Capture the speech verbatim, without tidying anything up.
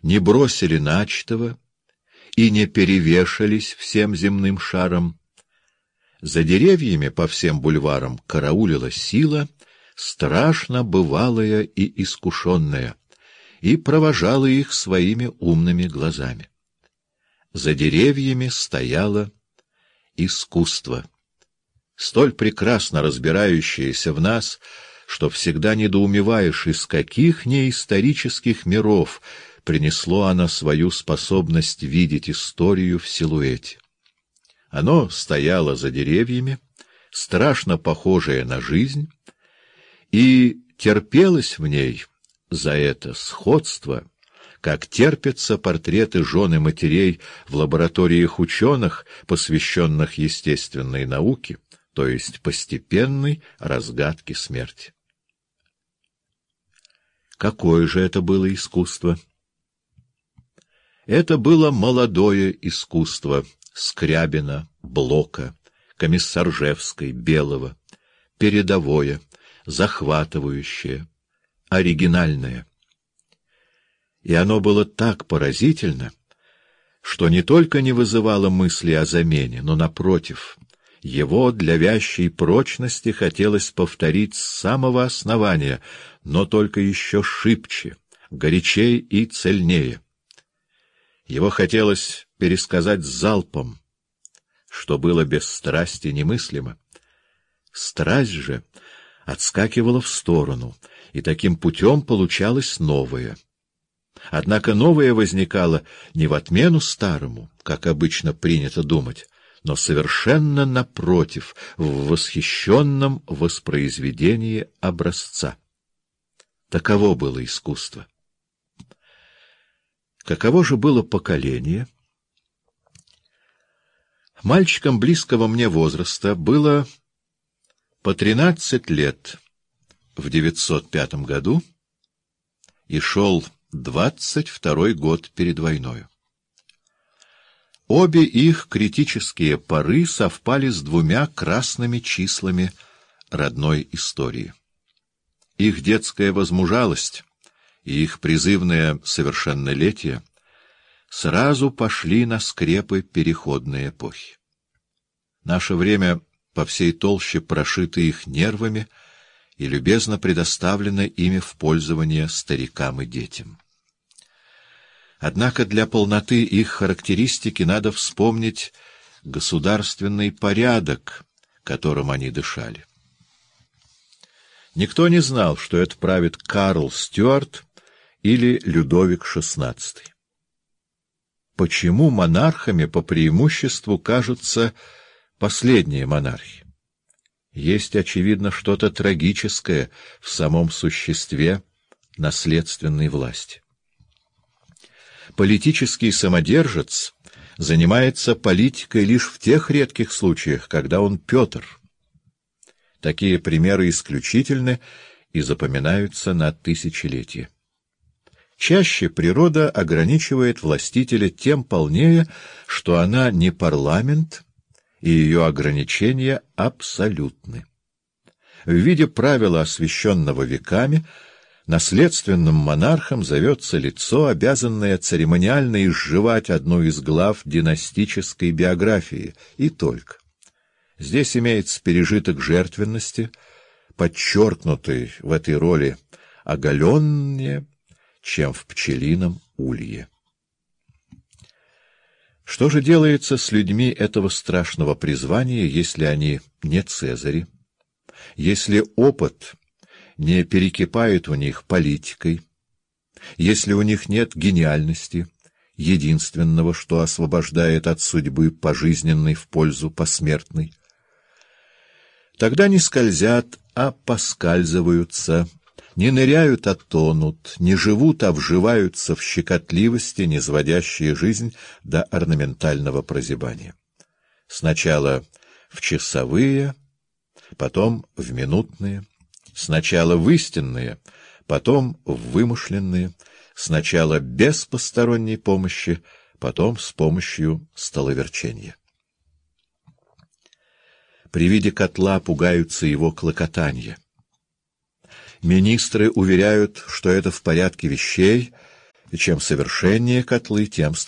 не бросили начатого и не перевешались всем земным шаром. За деревьями по всем бульварам караулила сила, страшно бывалая и искушенная, и провожала их своими умными глазами. За деревьями стояло искусство, столь прекрасно разбирающееся в нас, что всегда недоумеваешь, из каких неисторических миров принесло оно свою способность видеть историю в силуэте. Оно стояло за деревьями, страшно похожее на жизнь, и терпелось в ней за это сходство, как терпятся портреты жен и матерей в лабораториях ученых, посвященных естественной науке, то есть постепенной разгадке смерти. Какое же это было искусство? Это было молодое искусство Скрябина, Блока, Комиссаржевской, Белого, передовое, захватывающее, оригинальное. И оно было так поразительно, что не только не вызывало мысли о замене, но, напротив, его для вящей прочности хотелось повторить с самого основания, но только еще шибче, горячей и цельнее. Его хотелось пересказать залпом, что было без страсти немыслимо. Страсть же отскакивала в сторону, и таким путем получалось новое. Однако новое возникало не в отмену старому, как обычно принято думать, но совершенно напротив, в восхищенном воспроизведении образца. Таково было искусство. Каково же было поколение? Мальчикам близкого мне возраста было по тринадцать лет в девятьсот пятом году, и шел двадцать второй год перед войною. Обе их критические поры совпали с двумя красными числами родной истории. Их детская возмужалость и их призывное совершеннолетие сразу пошли на скрепы переходной эпохи. Наше время по всей толще прошито их нервами и любезно предоставлено ими в пользование старикам и детям. Однако для полноты их характеристики надо вспомнить государственный порядок, которым они дышали. Никто не знал, что это правит Карл Стюарт или Людовик шестнадцатый. Почему монархами по преимуществу кажутся последние монархи? Есть, очевидно, что-то трагическое в самом существе наследственной власти. Политический самодержец занимается политикой лишь в тех редких случаях, когда он Петр. Такие примеры исключительны и запоминаются на тысячелетия. Чаще природа ограничивает властителя тем полнее, что она не парламент, и ее ограничения абсолютны. В виде правила, освященного веками, наследственным монархом зовется лицо, обязанное церемониально изживать одну из глав династической биографии, и только. Здесь имеется пережиток жертвенности, подчеркнутый в этой роли оголеннее, чем в пчелином улье. Что же делается с людьми этого страшного призвания, если они не цезари, если опыт не перекипает у них политикой, если у них нет гениальности, единственного, что освобождает от судьбы пожизненной в пользу посмертной? Тогда не скользят, а поскальзываются, не ныряют, а тонут, не живут, а вживаются в щекотливости, низводящие жизнь до орнаментального прозябания. Сначала в часовые, потом в минутные, сначала в истинные, потом в вымышленные, сначала без посторонней помощи, потом с помощью столоверчения. При виде котла пугаются его клокотанья. Министры уверяют, что это в порядке вещей, и чем совершеннее котлы, тем